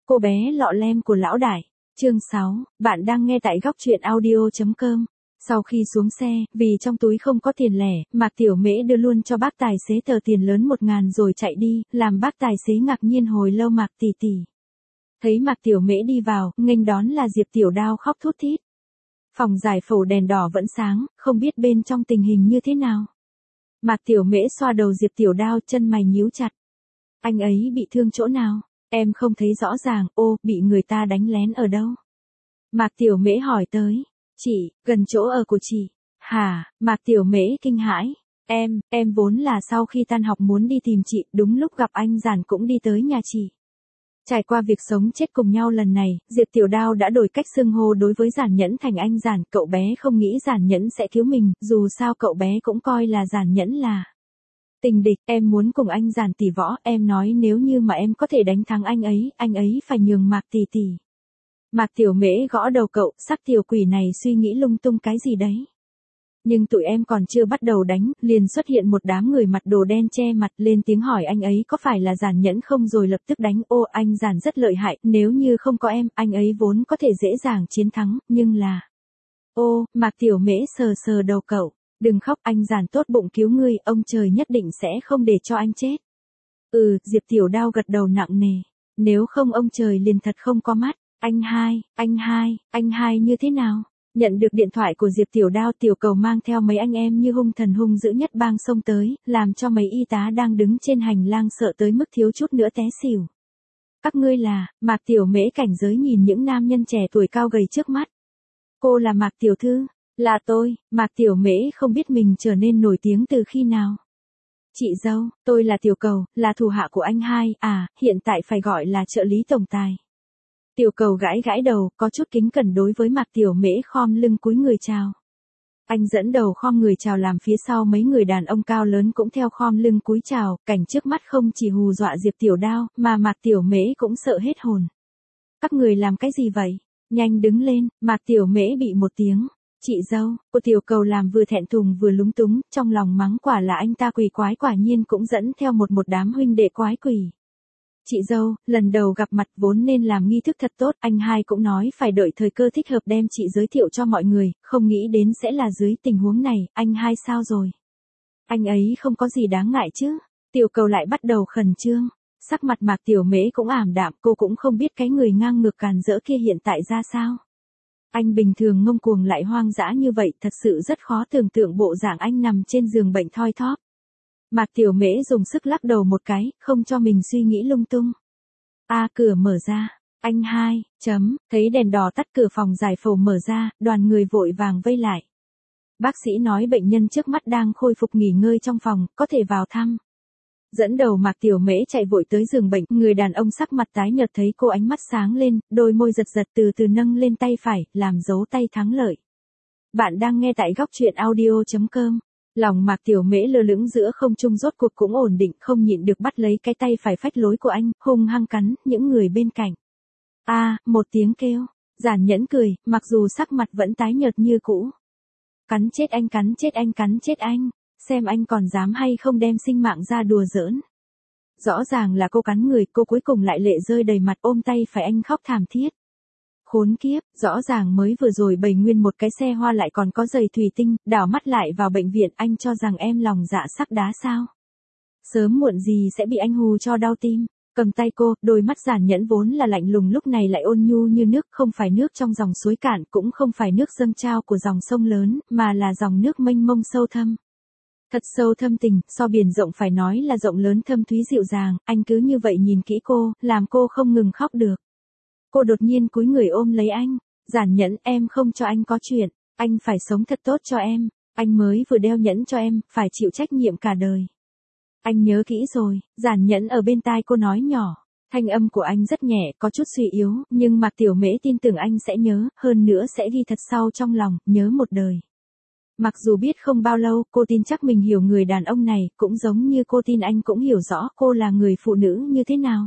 Cô bé lọ lem của lão đại. Chương 6, bạn đang nghe tại góc truyện audio.com. Sau khi xuống xe, vì trong túi không có tiền lẻ, Mạc Tiểu Mễ đưa luôn cho bác tài xế tờ tiền lớn 1.000 rồi chạy đi, làm bác tài xế ngạc nhiên hồi lâu. Mạc tỷ tỷ. Thấy Mạc Tiểu Mễ đi vào, nghênh đón là Diệp Tiểu Đao khóc thút thít. Phòng giải phẫu đèn đỏ vẫn sáng, không biết bên trong tình hình như thế nào. Mạc Tiểu Mễ xoa đầu Diệp Tiểu Đao, chân mày nhíu chặt. Anh ấy bị thương chỗ nào? Em không thấy rõ ràng. Ô, bị người ta đánh lén ở đâu? Mạc Tiểu Mễ hỏi tới. Chị, gần chỗ ở của chị. Hả? Mạc Tiểu Mễ kinh hãi. Em vốn là sau khi tan học muốn đi tìm chị, đúng lúc gặp anh Giản cũng đi tới nhà chị. Trải qua việc sống chết cùng nhau lần này, Diệp Tiểu Đao đã đổi cách xưng hô đối với Giản Nhẫn thành anh Giản. Cậu bé không nghĩ Giản Nhẫn sẽ cứu mình, dù sao cậu bé cũng coi là Giản Nhẫn là tình địch. Em muốn cùng anh Giản tỷ võ, em nói nếu như mà em có thể đánh thắng anh ấy phải nhường Mạc tỷ tỷ. Mạc Tiểu Mễ gõ đầu cậu, sắc tiểu quỷ này suy nghĩ lung tung cái gì đấy. Nhưng tụi em còn chưa bắt đầu đánh, liền xuất hiện một đám người mặc đồ đen che mặt, lên tiếng hỏi anh ấy có phải là Giản Nhẫn không, rồi lập tức đánh. Ô, anh Giản rất lợi hại, nếu như không có em, anh ấy vốn có thể dễ dàng chiến thắng, nhưng là... Ô, Mạc Tiểu Mễ sờ sờ đầu cậu, đừng khóc, anh Giản tốt bụng cứu ngươi, ông trời nhất định sẽ không để cho anh chết. Diệp Tiểu Đao gật đầu nặng nề, nếu không ông trời liền thật không có mắt. Anh hai như thế nào? Nhận được điện thoại của Diệp Tiểu Đao, Tiểu Cầu mang theo mấy anh em như hung thần hung dữ nhất bang xông tới, làm cho mấy y tá đang đứng trên hành lang sợ tới mức thiếu chút nữa té xỉu. Các ngươi là? Mạc Tiểu Mễ cảnh giới nhìn những nam nhân trẻ tuổi cao gầy trước mắt. Cô là Mạc Tiểu Thư? Là tôi. Mạc Tiểu Mễ không biết mình trở nên nổi tiếng từ khi nào. Chị dâu, tôi là Tiểu Cầu, là thủ hạ của anh hai, hiện tại phải gọi là trợ lý tổng tài. Tiểu Cầu gãi gãi đầu, có chút kính cẩn đối với Mạc Tiểu Mễ khom lưng cúi người chào. Anh dẫn đầu khom người chào, làm phía sau mấy người đàn ông cao lớn cũng theo khom lưng cúi chào. Cảnh trước mắt không chỉ hù dọa Diệp Tiểu Đao, mà Mạc Tiểu Mễ cũng sợ hết hồn. Các người làm cái gì vậy? Nhanh đứng lên. Mạc Tiểu Mễ bị một tiếng chị dâu của Tiểu Cầu làm vừa thẹn thùng vừa lúng túng, trong lòng mắng quả là anh ta quỷ quái, quả nhiên cũng dẫn theo một đám huynh đệ quái quỷ. Chị dâu, lần đầu gặp mặt vốn nên làm nghi thức thật tốt, anh hai cũng nói phải đợi thời cơ thích hợp đem chị giới thiệu cho mọi người, không nghĩ đến sẽ là dưới tình huống này. Anh hai sao rồi? Anh ấy không có gì đáng ngại chứ? Tiểu Cầu lại bắt đầu khẩn trương. Sắc mặt Mạc Tiểu Mễ cũng ảm đạm, cô cũng không biết cái người ngang ngược càn rỡ kia hiện tại ra sao. Anh bình thường ngông cuồng lại hoang dã như vậy, thật sự rất khó tưởng tượng bộ dạng anh nằm trên giường bệnh thoi thóp. Mạc Tiểu Mễ dùng sức lắc đầu một cái, không cho mình suy nghĩ lung tung. Cửa mở ra. Anh hai, thấy đèn đỏ tắt, cửa phòng giải phẫu mở ra, đoàn người vội vàng vây lại. Bác sĩ nói bệnh nhân trước mắt đang khôi phục nghỉ ngơi trong phòng, có thể vào thăm. Dẫn đầu Mạc Tiểu Mễ chạy vội tới giường bệnh, người đàn ông sắc mặt tái nhợt thấy cô ánh mắt sáng lên, đôi môi giật giật, từ từ nâng lên tay phải, làm dấu tay thắng lợi. Bạn đang nghe tại góc truyện audio.com. Lòng Mạc Tiểu Mễ lơ lửng giữa không trung rốt cuộc cũng ổn định, không nhịn được bắt lấy cái tay phải phách lối của anh, hung hăng cắn những người bên cạnh. Một tiếng kêu. Giản Nhẫn cười, mặc dù sắc mặt vẫn tái nhợt như cũ. Cắn chết anh, cắn chết anh, cắn chết anh. Xem anh còn dám hay không đem sinh mạng ra đùa giỡn. Rõ ràng là cô cắn người, cô cuối cùng lại lệ rơi đầy mặt, ôm tay phải anh khóc thảm thiết. Khốn kiếp, rõ ràng mới vừa rồi bày nguyên một cái xe hoa lại còn có giày thủy tinh, đảo mắt lại vào bệnh viện, anh cho rằng em lòng dạ sắc đá sao? Sớm muộn gì sẽ bị anh hù cho đau tim. Cầm tay cô, đôi mắt Giản Nhẫn vốn là lạnh lùng lúc này lại ôn nhu như nước, không phải nước trong dòng suối cạn, cũng không phải nước dâng trao của dòng sông lớn, mà là dòng nước mênh mông sâu thâm. Thật sâu thâm tình, so biển rộng phải nói là rộng lớn thâm thúy dịu dàng. Anh cứ như vậy nhìn kỹ cô, làm cô không ngừng khóc được. Cô đột nhiên cúi người ôm lấy anh. Giản Nhẫn, em không cho anh có chuyện, anh phải sống thật tốt cho em, anh mới vừa đeo nhẫn cho em, phải chịu trách nhiệm cả đời. Anh nhớ kỹ rồi. Giản Nhẫn ở bên tai cô nói nhỏ. Thanh âm của anh rất nhẹ, có chút suy yếu, nhưng Mạc Tiểu Mễ tin tưởng anh sẽ nhớ, hơn nữa sẽ ghi thật sâu trong lòng, nhớ một đời. Mặc dù biết không bao lâu, cô tin chắc mình hiểu người đàn ông này, cũng giống như cô tin anh cũng hiểu rõ cô là người phụ nữ như thế nào.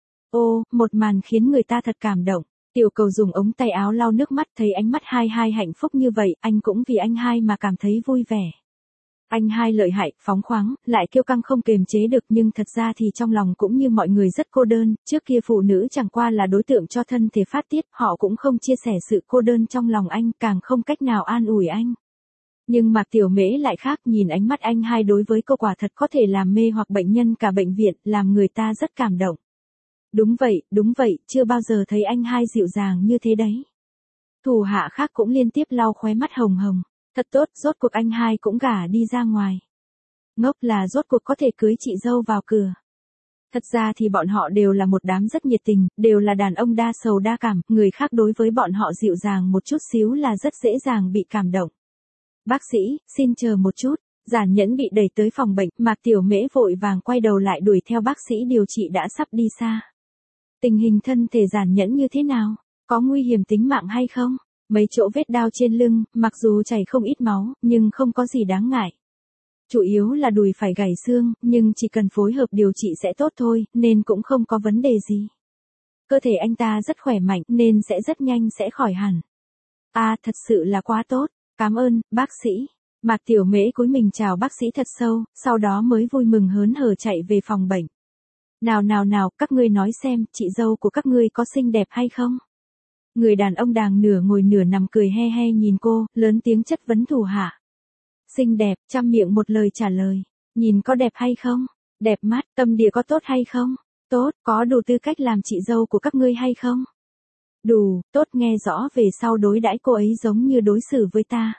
Một màn khiến người ta thật cảm động. Tiểu Cầu dùng ống tay áo lau nước mắt, thấy ánh mắt hai hạnh phúc như vậy, anh cũng vì anh hai mà cảm thấy vui vẻ. Anh hai lợi hại, phóng khoáng, lại kiêu căng không kềm chế được, nhưng thật ra thì trong lòng cũng như mọi người rất cô đơn, trước kia phụ nữ chẳng qua là đối tượng cho thân thể phát tiết, họ cũng không chia sẻ sự cô đơn trong lòng anh, càng không cách nào an ủi anh. Nhưng Mạc Tiểu Mễ lại khác, nhìn ánh mắt anh hai đối với cô quả thật có thể làm mê hoặc bệnh nhân cả bệnh viện, làm người ta rất cảm động. Đúng vậy, chưa bao giờ thấy anh hai dịu dàng như thế đấy. Thủ hạ khác cũng liên tiếp lau khóe mắt hồng hồng. Thật tốt, rốt cuộc anh hai cũng gả đi ra ngoài. Ngốc là rốt cuộc có thể cưới chị dâu vào cửa. Thật ra thì bọn họ đều là một đám rất nhiệt tình, đều là đàn ông đa sầu đa cảm, người khác đối với bọn họ dịu dàng một chút xíu là rất dễ dàng bị cảm động. Bác sĩ, xin chờ một chút. Giản Nhẫn bị đẩy tới phòng bệnh, Mạc Tiểu Mễ vội vàng quay đầu lại đuổi theo bác sĩ điều trị đã sắp đi xa. Tình hình thân thể Giản Nhẫn như thế nào? Có nguy hiểm tính mạng hay không? Mấy chỗ vết đao trên lưng, mặc dù chảy không ít máu, nhưng không có gì đáng ngại. Chủ yếu là đùi phải gãy xương, nhưng chỉ cần phối hợp điều trị sẽ tốt thôi, nên cũng không có vấn đề gì. Cơ thể anh ta rất khỏe mạnh, nên sẽ rất nhanh sẽ khỏi hẳn. Thật sự là quá tốt, cảm ơn, bác sĩ. Mạc Tiểu Mễ cúi mình chào bác sĩ thật sâu, sau đó mới vui mừng hớn hở chạy về phòng bệnh. Nào, các ngươi nói xem, chị dâu của các ngươi có xinh đẹp hay không? Người đàn ông đang nửa ngồi nửa nằm cười he he nhìn cô, lớn tiếng chất vấn thủ hạ. Xinh đẹp, trăm miệng một lời trả lời. Nhìn có đẹp hay không? Đẹp mắt, tâm địa có tốt hay không? Tốt, có đủ tư cách làm chị dâu của các ngươi hay không? Đủ, tốt, nghe rõ về sau đối đãi cô ấy giống như đối xử với ta.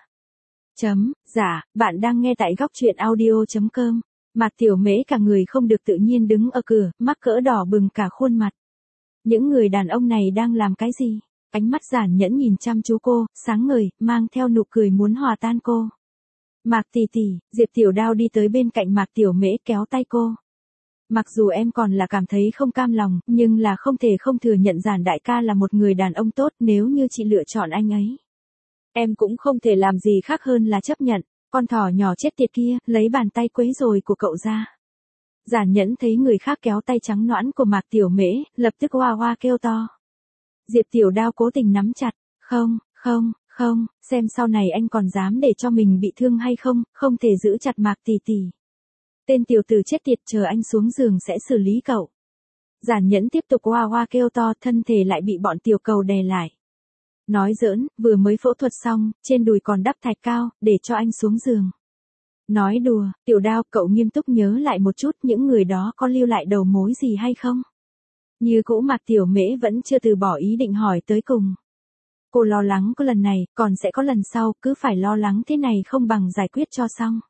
Dạ, bạn đang nghe tại góc truyện audio.com. Mạc Tiểu Mễ cả người không được tự nhiên đứng ở cửa, mắc cỡ đỏ bừng cả khuôn mặt. Những người đàn ông này đang làm cái gì? Ánh mắt Giản Nhẫn nhìn chăm chú cô, sáng ngời, mang theo nụ cười muốn hòa tan cô. Mạc tỷ tỷ, Diệp Tiểu Đao đi tới bên cạnh Mạc Tiểu Mễ kéo tay cô. Mặc dù em còn là cảm thấy không cam lòng, nhưng là không thể không thừa nhận Giản đại ca là một người đàn ông tốt, nếu như chị lựa chọn anh ấy. Em cũng không thể làm gì khác hơn là chấp nhận, con thỏ nhỏ chết tiệt kia, lấy bàn tay quấy rồi của cậu ra. Giản Nhẫn thấy người khác kéo tay trắng nõn của Mạc Tiểu Mễ, lập tức hoa hoa kêu to. Diệp Tiểu Đao cố tình nắm chặt, không, xem sau này anh còn dám để cho mình bị thương hay không, không thể giữ chặt Mạc tỷ tỷ. Tên tiểu tử chết tiệt, chờ anh xuống giường sẽ xử lý cậu. Giản Nhẫn tiếp tục hoa hoa kêu to, thân thể lại bị bọn tiểu cầu đè lại. Nói giỡn, vừa mới phẫu thuật xong, trên đùi còn đắp thạch cao, để cho anh xuống giường. Nói đùa, Tiểu Đao, cậu nghiêm túc nhớ lại một chút, những người đó có lưu lại đầu mối gì hay không? Như cũ Mạc Tiểu Mễ vẫn chưa từ bỏ ý định hỏi tới cùng. Cô lo lắng có lần này, còn sẽ có lần sau, cứ phải lo lắng thế này không bằng giải quyết cho xong.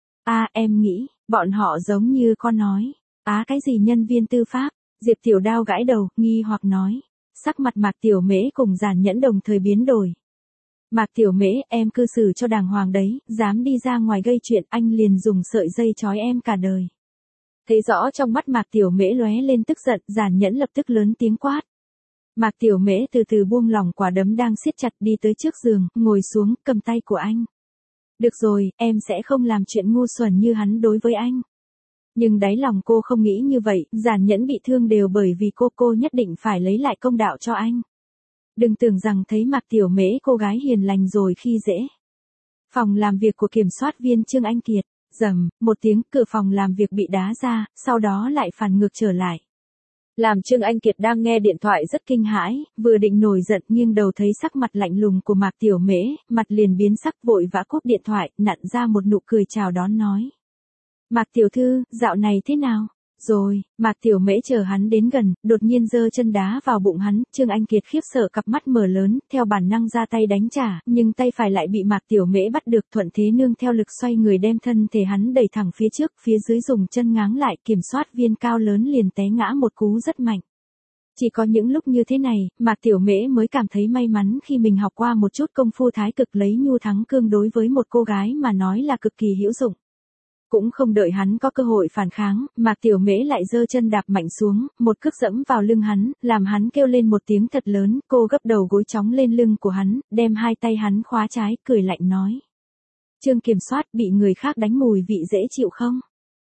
Em nghĩ, bọn họ giống như con nói. Cái gì nhân viên tư pháp? Diệp Tiểu Đao gãi đầu, nghi hoặc nói. Sắc mặt Mạc Tiểu Mễ cùng Giản Nhẫn đồng thời biến đổi. Mạc Tiểu Mễ, em cư xử cho đàng hoàng đấy, dám đi ra ngoài gây chuyện, anh liền dùng sợi dây trói em cả đời. Thấy rõ trong mắt Mạc Tiểu Mễ lóe lên tức giận, Giản Nhẫn lập tức lớn tiếng quát. Mạc Tiểu Mễ từ từ buông lỏng quả đấm đang siết chặt, đi tới trước giường, ngồi xuống, cầm tay của anh. Được rồi, em sẽ không làm chuyện ngu xuẩn như hắn đối với anh. Nhưng đáy lòng cô không nghĩ như vậy, Giản Nhẫn bị thương đều bởi vì cô nhất định phải lấy lại công đạo cho anh. Đừng tưởng rằng thấy Mạc Tiểu Mễ cô gái hiền lành rồi khi dễ. Phòng làm việc của kiểm soát viên Trương Anh Kiệt, rầm, một tiếng, cửa phòng làm việc bị đá ra, sau đó lại phản ngược trở lại. Làm Trương Anh Kiệt đang nghe điện thoại rất kinh hãi, vừa định nổi giận nghiêng đầu thấy sắc mặt lạnh lùng của Mạc Tiểu Mễ, mặt liền biến sắc, vội vã cúp điện thoại, nặn ra một nụ cười chào đón nói. Mạc tiểu thư, dạo này thế nào? Rồi, Mạc Tiểu Mễ chờ hắn đến gần, đột nhiên giơ chân đá vào bụng hắn, Trương Anh Kiệt khiếp sợ cặp mắt mở lớn, theo bản năng ra tay đánh trả, nhưng tay phải lại bị Mạc Tiểu Mễ bắt được, thuận thế nương theo lực xoay người đem thân thể hắn đẩy thẳng phía trước, phía dưới dùng chân ngáng lại, kiểm soát viên cao lớn liền té ngã một cú rất mạnh. Chỉ có những lúc như thế này, Mạc Tiểu Mễ mới cảm thấy may mắn khi mình học qua một chút công phu thái cực lấy nhu thắng cương đối với một cô gái mà nói là cực kỳ hữu dụng. Cũng không đợi hắn có cơ hội phản kháng, Mạc Tiểu Mễ lại giơ chân đạp mạnh xuống, một cước dẫm vào lưng hắn, làm hắn kêu lên một tiếng thật lớn, cô gấp đầu gối chóng lên lưng của hắn, đem hai tay hắn khóa trái, cười lạnh nói. Trương kiểm soát, bị người khác đánh mùi vị dễ chịu không?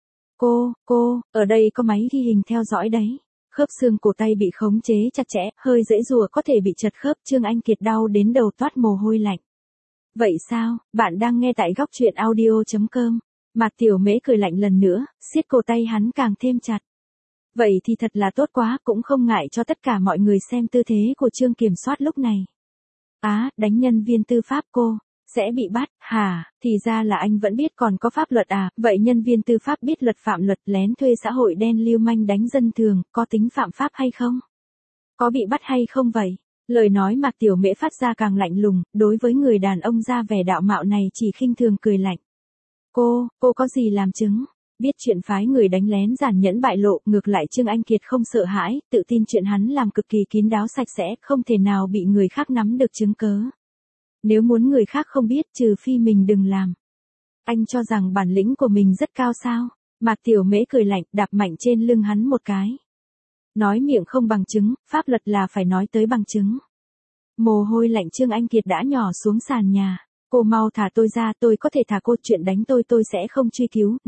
Cô, ở đây có máy ghi hình theo dõi đấy. Khớp xương cổ tay bị khống chế chặt chẽ, hơi dễ rùa có thể bị chật khớp, Trương Anh Kiệt đau đến đầu toát mồ hôi lạnh. Vậy sao, bạn đang nghe tại góc truyện audio.com. Mạc Tiểu Mễ cười lạnh lần nữa, siết cổ tay hắn càng thêm chặt. Vậy thì thật là tốt quá, cũng không ngại cho tất cả mọi người xem tư thế của Trương Kiểm soát lúc này. Đánh nhân viên tư pháp cô, sẽ bị bắt, hả, thì ra là anh vẫn biết còn có pháp luật à, vậy nhân viên tư pháp biết luật phạm luật lén thuê xã hội đen lưu manh đánh dân thường, có tính phạm pháp hay không? Có bị bắt hay không vậy? Lời nói Mạc Tiểu Mễ phát ra càng lạnh lùng, đối với người đàn ông ra vẻ đạo mạo này chỉ khinh thường cười lạnh. Cô có gì làm chứng? Biết chuyện phái người đánh lén giản nhẫn bại lộ, ngược lại Trương Anh Kiệt không sợ hãi, tự tin chuyện hắn làm cực kỳ kín đáo sạch sẽ, không thể nào bị người khác nắm được chứng cớ. Nếu muốn người khác không biết, trừ phi mình đừng làm. Anh cho rằng bản lĩnh của mình rất cao sao? Mạc Tiểu Mễ cười lạnh, đạp mạnh trên lưng hắn một cái. Nói miệng không bằng chứng, pháp luật là phải nói tới bằng chứng. Mồ hôi lạnh Trương Anh Kiệt đã nhỏ xuống sàn nhà. Cô mau thả tôi ra, tôi có thể thả cô, chuyện đánh tôi sẽ không truy cứu,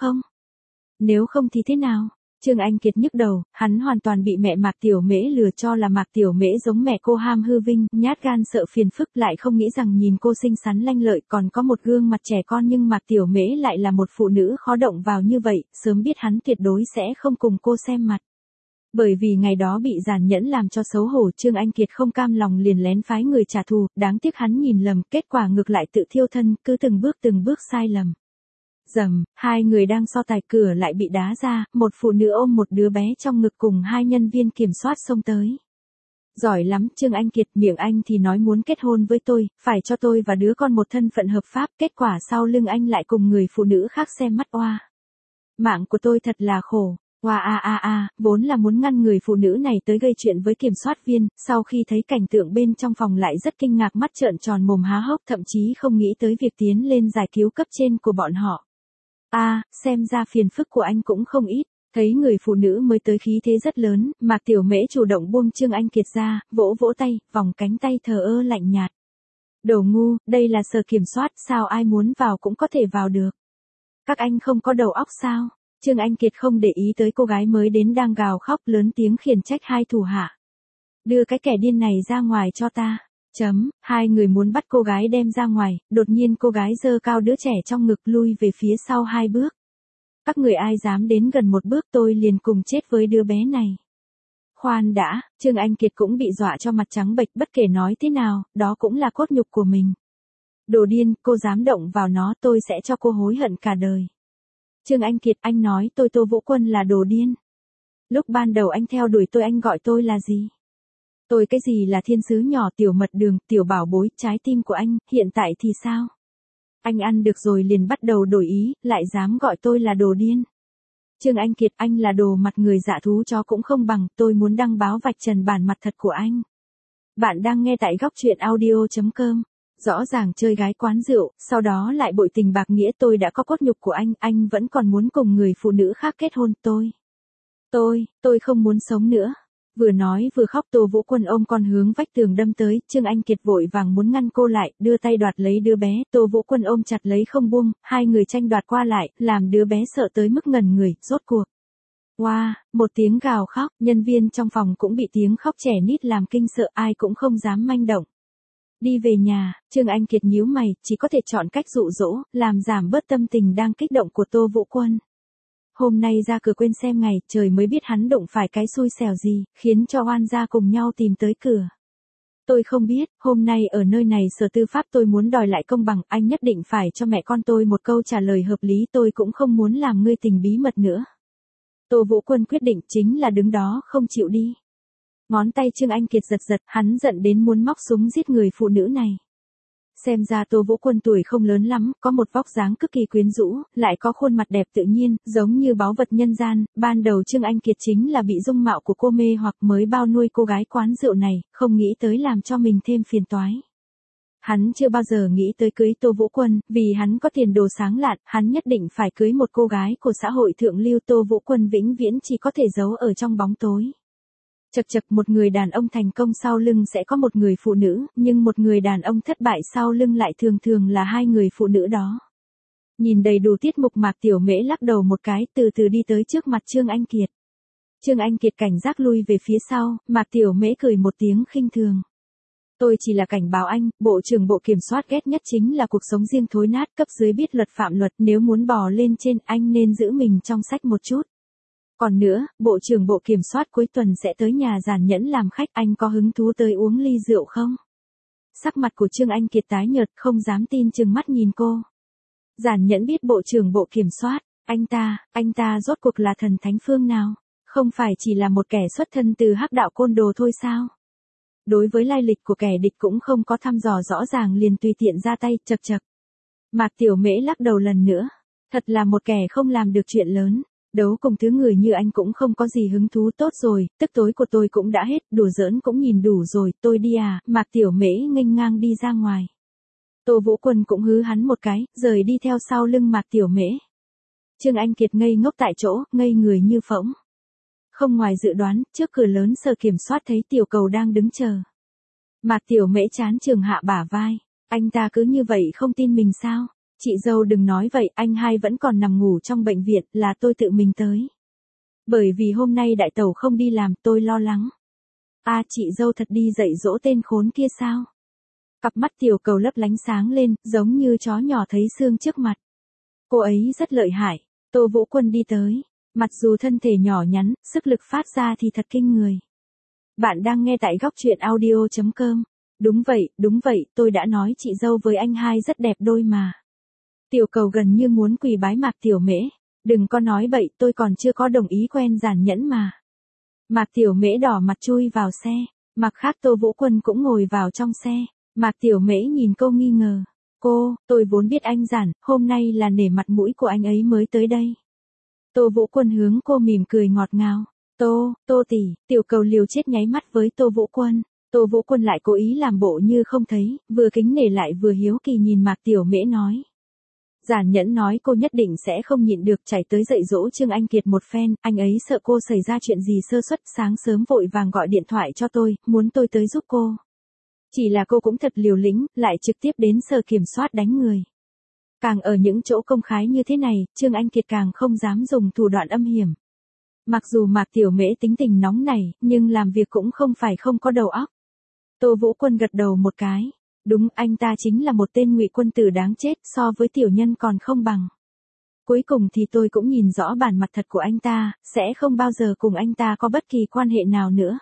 Nếu không thì thế nào? Trương Anh Kiệt nhức đầu, hắn hoàn toàn bị mẹ Mạc Tiểu Mễ lừa cho là Mạc Tiểu Mễ giống mẹ cô ham hư vinh, nhát gan sợ phiền phức, lại không nghĩ rằng nhìn cô xinh xắn lanh lợi còn có một gương mặt trẻ con, nhưng Mạc Tiểu Mễ lại là một phụ nữ khó động vào như vậy, sớm biết hắn tuyệt đối sẽ không cùng cô xem mặt. Bởi vì ngày đó bị giản nhẫn làm cho xấu hổ, Trương Anh Kiệt không cam lòng liền lén phái người trả thù, đáng tiếc hắn nhìn lầm, kết quả ngược lại tự thiêu thân, cứ từng bước sai lầm. Rầm, hai người đang so tài, cửa lại bị đá ra, một phụ nữ ôm một đứa bé trong ngực cùng hai nhân viên kiểm soát xông tới. Giỏi lắm, Trương Anh Kiệt, miệng anh thì nói muốn kết hôn với tôi, phải cho tôi và đứa con một thân phận hợp pháp, kết quả sau lưng anh lại cùng người phụ nữ khác xem mắt oa. Mạng của tôi thật là khổ. Vốn là muốn ngăn người phụ nữ này tới gây chuyện với kiểm soát viên, sau khi thấy cảnh tượng bên trong phòng lại rất kinh ngạc, mắt trợn tròn mồm há hốc, thậm chí không nghĩ tới việc tiến lên giải cứu cấp trên của bọn họ. Xem ra phiền phức của anh cũng không ít. Thấy người phụ nữ mới tới khí thế rất lớn, Mạc Tiểu Mễ chủ động buông Trương Anh Kiệt ra, vỗ vỗ tay, vòng cánh tay thờ ơ lạnh nhạt. Đồ ngu, đây là sở kiểm soát, sao ai muốn vào cũng có thể vào được. Các anh không có đầu óc sao? Trương Anh Kiệt không để ý tới cô gái mới đến đang gào khóc, lớn tiếng khiển trách hai thủ hạ. Đưa cái kẻ điên này ra ngoài cho ta. Hai người muốn bắt cô gái đem ra ngoài, đột nhiên cô gái giơ cao đứa trẻ trong ngực, lui về phía sau 2 bước. Các người ai dám đến gần 1 bước tôi liền cùng chết với đứa bé này. Khoan đã, Trương Anh Kiệt cũng bị dọa cho mặt trắng bệch, bất kể nói thế nào, đó cũng là cốt nhục của mình. Đồ điên, cô dám động vào nó, tôi sẽ cho cô hối hận cả đời. Trương Anh Kiệt, anh nói tôi Tô Vũ Quân là đồ điên. Lúc ban đầu anh theo đuổi tôi, anh gọi tôi là gì? Tôi cái gì là thiên sứ nhỏ, tiểu mật đường, tiểu bảo bối, trái tim của anh, hiện tại thì sao? Anh ăn được rồi liền bắt đầu đổi ý, lại dám gọi tôi là đồ điên. Trương Anh Kiệt, anh là đồ mặt người dạ thú chó cũng không bằng, tôi muốn đăng báo vạch trần bản mặt thật của anh. Bạn đang nghe tại góc truyện audio.com. Rõ ràng chơi gái quán rượu, sau đó lại bội tình bạc nghĩa, tôi đã có cốt nhục của anh vẫn còn muốn cùng người phụ nữ khác kết hôn, tôi không muốn sống nữa. Vừa nói vừa khóc, Tô Vũ Quân ôm con hướng vách tường đâm tới, Trương Anh Kiệt vội vàng muốn ngăn cô lại, đưa tay đoạt lấy đứa bé, Tô Vũ Quân ôm chặt lấy không buông, hai người tranh đoạt qua lại, làm đứa bé sợ tới mức ngẩn người, rốt cuộc. Một tiếng gào khóc, nhân viên trong phòng cũng bị tiếng khóc trẻ nít làm kinh sợ, ai cũng không dám manh động. Đi về nhà, Trương Anh Kiệt nhíu mày, chỉ có thể chọn cách dụ dỗ, làm giảm bớt tâm tình đang kích động của Tô Vũ Quân. Hôm nay ra cửa quên xem ngày, trời mới biết hắn đụng phải cái xui xẻo gì, khiến cho oan gia cùng nhau tìm tới cửa. Tôi không biết, hôm nay ở nơi này sở tư pháp tôi muốn đòi lại công bằng, anh nhất định phải cho mẹ con tôi một câu trả lời hợp lý, tôi cũng không muốn làm ngươi tình bí mật nữa. Tô Vũ Quân quyết định chính là đứng đó không chịu đi. Ngón tay Trương Anh Kiệt giật, hắn giận đến muốn móc súng giết người phụ nữ này. Xem ra Tô Vũ Quân tuổi không lớn lắm, có một vóc dáng cực kỳ quyến rũ, lại có khuôn mặt đẹp tự nhiên, giống như báu vật nhân gian, ban đầu Trương Anh Kiệt chính là bị dung mạo của cô mê hoặc mới bao nuôi cô gái quán rượu này, không nghĩ tới làm cho mình thêm phiền toái. Hắn chưa bao giờ nghĩ tới cưới Tô Vũ Quân, vì hắn có tiền đồ sáng lạn, hắn nhất định phải cưới một cô gái của xã hội thượng lưu, Tô Vũ Quân vĩnh viễn chỉ có thể giấu ở trong bóng tối. Chật, một người đàn ông thành công sau lưng sẽ có một người phụ nữ, nhưng một người đàn ông thất bại sau lưng lại thường là 2 người phụ nữ đó. Nhìn đầy đủ tiết mục, Mạc Tiểu Mễ lắc đầu một cái, từ từ đi tới trước mặt Trương Anh Kiệt. Trương Anh Kiệt cảnh giác lui về phía sau, Mạc Tiểu Mễ cười một tiếng khinh thường. Tôi chỉ là cảnh báo anh, bộ trưởng bộ kiểm soát ghét nhất chính là cuộc sống riêng thối nát, cấp dưới biết luật phạm luật, nếu muốn bò lên trên anh nên giữ mình trong sách một chút. Còn nữa, bộ trưởng bộ kiểm soát cuối tuần sẽ tới nhà Giản Nhẫn làm khách, anh có hứng thú tới uống ly rượu không? Sắc mặt của Trương Anh Kiệt tái nhợt, không dám tin chừng mắt nhìn cô. Giản Nhẫn biết bộ trưởng bộ kiểm soát, anh ta rốt cuộc là thần thánh phương nào? Không phải chỉ là một kẻ xuất thân từ hắc đạo côn đồ thôi sao? Đối với lai lịch của kẻ địch cũng không có thăm dò rõ ràng liền tùy tiện ra tay, chậc chậc. Mạc Tiểu Mễ lắc đầu lần nữa. Thật là một kẻ không làm được chuyện lớn. Đấu cùng thứ người như anh cũng không có gì hứng thú, tốt rồi, tức tối của tôi cũng đã hết, đùa giỡn cũng nhìn đủ rồi, tôi đi à, Mạc Tiểu Mễ nghênh ngang đi ra ngoài. Tô Vũ Quân cũng hứ hắn một cái, rời đi theo sau lưng Mạc Tiểu Mễ. Trương Anh Kiệt ngây ngốc tại chỗ, ngây người như phỗng. Không ngoài dự đoán, trước cửa lớn sở kiểm soát thấy Tiểu Cầu đang đứng chờ. Mạc Tiểu Mễ chán trường hạ bả vai. Anh ta cứ như vậy không tin mình sao? Chị dâu đừng nói vậy, anh hai vẫn còn nằm ngủ trong bệnh viện, là tôi tự mình tới. Bởi vì hôm nay đại tẩu không đi làm, tôi lo lắng. À, chị dâu thật đi dạy dỗ tên khốn kia sao? Cặp mắt Tiểu Cầu lấp lánh sáng lên, giống như chó nhỏ thấy xương trước mặt. Cô ấy rất lợi hại. Tô Vũ Quân đi tới. Mặc dù thân thể nhỏ nhắn, sức lực phát ra thì thật kinh người. Bạn đang nghe tại góc truyện audio.com. Đúng vậy, tôi đã nói chị dâu với anh hai rất đẹp đôi mà. Tiểu Cầu gần như muốn quỳ bái Mạc Tiểu Mễ. Đừng có nói bậy, tôi còn chưa có đồng ý quen Giản Nhẫn mà. Mạc Tiểu Mễ đỏ mặt chui vào xe. Mặt khác Tô Vũ Quân cũng ngồi vào trong xe. Mạc Tiểu Mễ nhìn cô nghi ngờ. Tôi vốn biết anh Giản, hôm nay là nể mặt mũi của anh ấy mới tới đây. Tô Vũ Quân hướng cô mỉm cười ngọt ngào. Tô tỷ, Tiểu Cầu liều chết nháy mắt với Tô Vũ Quân. Tô Vũ Quân lại cố ý làm bộ như không thấy, vừa kính nể lại vừa hiếu kỳ nhìn Mạc Tiểu Mễ nói. Giản Nhẫn nói cô nhất định sẽ không nhịn được, chạy tới dạy dỗ Trương Anh Kiệt một phen, anh ấy sợ cô xảy ra chuyện gì sơ suất, sáng sớm vội vàng gọi điện thoại cho tôi, muốn tôi tới giúp cô. Chỉ là cô cũng thật liều lĩnh, lại trực tiếp đến sở kiểm soát đánh người. Càng ở những chỗ công khai như thế này, Trương Anh Kiệt càng không dám dùng thủ đoạn âm hiểm. Mặc dù Mạc Tiểu Mễ tính tình nóng nảy, nhưng làm việc cũng không phải không có đầu óc. Tô Vũ Quân gật đầu một cái. Đúng, anh ta chính là một tên ngụy quân tử đáng chết, so với tiểu nhân còn không bằng. Cuối cùng thì tôi cũng nhìn rõ bản mặt thật của anh ta, sẽ không bao giờ cùng anh ta có bất kỳ quan hệ nào nữa.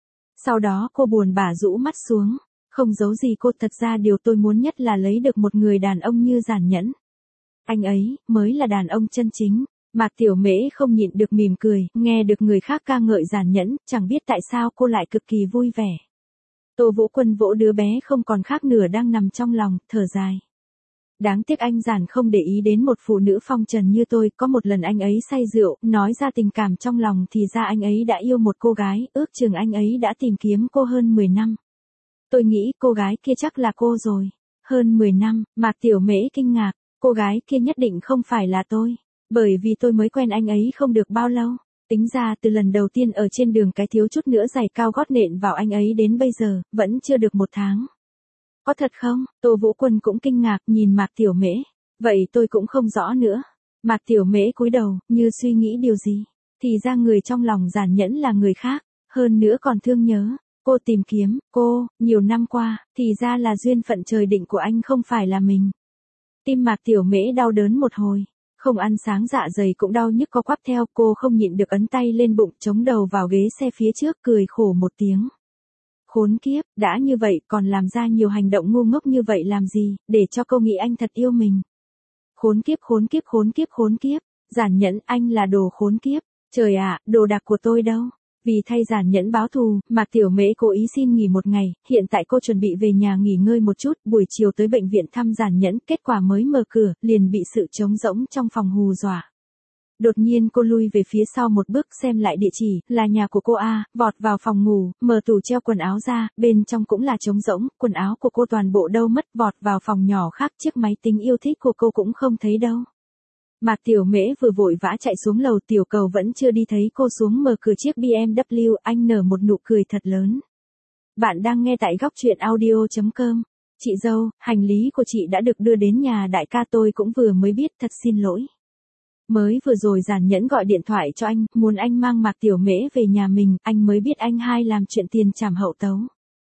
Sau đó cô buồn bã rũ mắt xuống. Không giấu gì cô, thật ra điều tôi muốn nhất là lấy được một người đàn ông như Giản Nhẫn. Anh ấy, mới là đàn ông chân chính. Mạc Tiểu Mễ không nhịn được mỉm cười, nghe được người khác ca ngợi Giản Nhẫn, chẳng biết tại sao cô lại cực kỳ vui vẻ. Tô Vũ Quân vỗ đứa bé không còn khác nửa đang nằm trong lòng, thở dài. Đáng tiếc anh Giản không để ý đến một phụ nữ phong trần như tôi, có một lần anh ấy say rượu, nói ra tình cảm trong lòng thì ra anh ấy đã yêu một cô gái, ước chừng anh ấy đã tìm kiếm cô hơn 10 năm. Tôi nghĩ cô gái kia chắc là cô rồi. Hơn 10 năm, Mạc Tiểu Mễ kinh ngạc, cô gái kia nhất định không phải là tôi, bởi vì tôi mới quen anh ấy không được bao lâu. Tính ra từ lần đầu tiên ở trên đường cái thiếu chút nữa giày cao gót nện vào anh ấy đến bây giờ, vẫn chưa được 1 tháng. Có thật không? Tô Vũ Quân cũng kinh ngạc nhìn Mạc Tiểu Mễ. Vậy tôi cũng không rõ nữa. Mạc Tiểu Mễ cúi đầu, như suy nghĩ điều gì. Thì ra người trong lòng Giản Nhẫn là người khác, hơn nữa còn thương nhớ. Cô tìm kiếm, nhiều năm qua, thì ra là duyên phận trời định của anh không phải là mình. Tim Mạc Tiểu Mễ đau đớn một hồi. Không ăn sáng dạ dày cũng đau nhức co quắp theo, cô không nhịn được ấn tay lên bụng, chống đầu vào ghế xe phía trước, cười khổ một tiếng. Khốn kiếp, đã như vậy còn làm ra nhiều hành động ngu ngốc như vậy làm gì, để cho cô nghĩ anh thật yêu mình. Khốn kiếp, Giản Nhẫn, anh là đồ khốn kiếp. Trời ạ, đồ đạc của tôi đâu? Vì thay Giản Nhẫn báo thù, Mạc Tiểu Mễ cố ý xin nghỉ 1 ngày, hiện tại cô chuẩn bị về nhà nghỉ ngơi một chút, buổi chiều tới bệnh viện thăm Giản Nhẫn, kết quả mới mở cửa, liền bị sự trống rỗng trong phòng hù dọa. Đột nhiên cô lui về phía sau một bước xem lại địa chỉ, là nhà của cô A, vọt vào phòng ngủ, mở tủ treo quần áo ra, bên trong cũng là trống rỗng, quần áo của cô toàn bộ đâu mất, vọt vào phòng nhỏ khác, chiếc máy tính yêu thích của cô cũng không thấy đâu. Mạc Tiểu Mễ vừa vội vã chạy xuống lầu, Tiểu Cầu vẫn chưa đi thấy cô xuống mở cửa chiếc BMW, anh nở một nụ cười thật lớn. Bạn đang nghe tại góc truyện audio.com. Chị dâu, hành lý của chị đã được đưa đến nhà đại ca, tôi cũng vừa mới biết, thật xin lỗi. Mới vừa rồi Giản Nhẫn gọi điện thoại cho anh, muốn anh mang Mạc Tiểu Mễ về nhà mình, anh mới biết anh hai làm chuyện tiền trảm hậu tấu.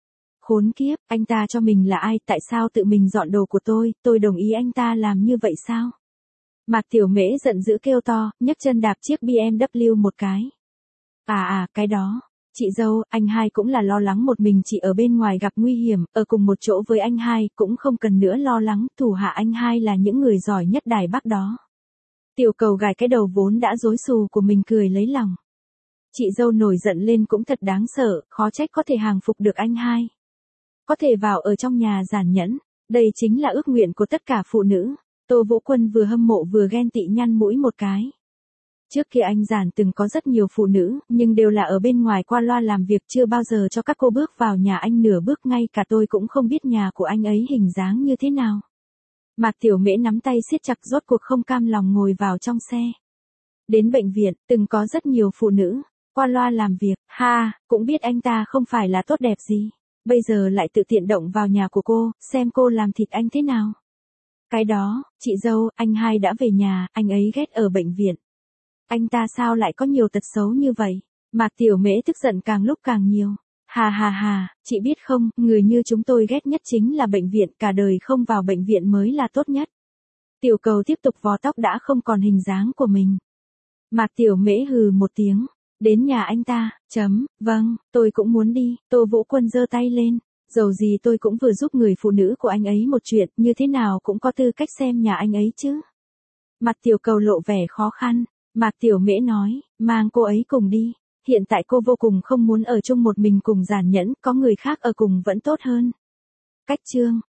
Khốn kiếp, anh ta cho mình là ai, tại sao tự mình dọn đồ của tôi đồng ý anh ta làm như vậy sao? Mạc Tiểu Mễ giận dữ kêu to, nhấc chân đạp chiếc BMW một cái. Cái đó. Chị dâu, anh hai cũng là lo lắng một mình chị ở bên ngoài gặp nguy hiểm, ở cùng một chỗ với anh hai, cũng không cần nữa lo lắng, thủ hạ anh hai là những người giỏi nhất Đài Bắc đó. Tiểu Cầu gài cái đầu vốn đã rối xù của mình cười lấy lòng. Chị dâu nổi giận lên cũng thật đáng sợ, khó trách có thể hàng phục được anh hai. Có thể vào ở trong nhà Giản Nhẫn, đây chính là ước nguyện của tất cả phụ nữ. Tô Vũ Quân vừa hâm mộ vừa ghen tị nhăn mũi một cái. Trước kia anh Giản từng có rất nhiều phụ nữ, nhưng đều là ở bên ngoài qua loa làm việc, chưa bao giờ cho các cô bước vào nhà anh nửa bước, ngay cả tôi cũng không biết nhà của anh ấy hình dáng như thế nào. Mạc Tiểu Mễ nắm tay siết chặt, rốt cuộc không cam lòng ngồi vào trong xe. Đến bệnh viện, từng có rất nhiều phụ nữ qua loa làm việc, cũng biết anh ta không phải là tốt đẹp gì. Bây giờ lại tự tiện động vào nhà của cô, xem cô làm thịt anh thế nào. Cái đó, chị dâu, anh hai đã về nhà, anh ấy ghét ở bệnh viện. Anh ta sao lại có nhiều tật xấu như vậy? Mạc Tiểu Mễ tức giận càng lúc càng nhiều. Chị biết không, người như chúng tôi ghét nhất chính là bệnh viện, cả đời không vào bệnh viện mới là tốt nhất. Tiểu Cầu tiếp tục vò tóc đã không còn hình dáng của mình. Mạc Tiểu Mễ hừ một tiếng. Đến nhà anh ta, vâng, tôi cũng muốn đi. Tô Vũ Quân giơ tay lên. Dầu gì tôi cũng vừa giúp người phụ nữ của anh ấy một chuyện, như thế nào cũng có tư cách xem nhà anh ấy chứ. Mặt Tiểu Cầu lộ vẻ khó khăn. Mạc Tiểu Mễ nói, mang cô ấy cùng đi. Hiện tại cô vô cùng không muốn ở chung một mình cùng Giản Nhẫn, có người khác ở cùng vẫn tốt hơn. Cách chương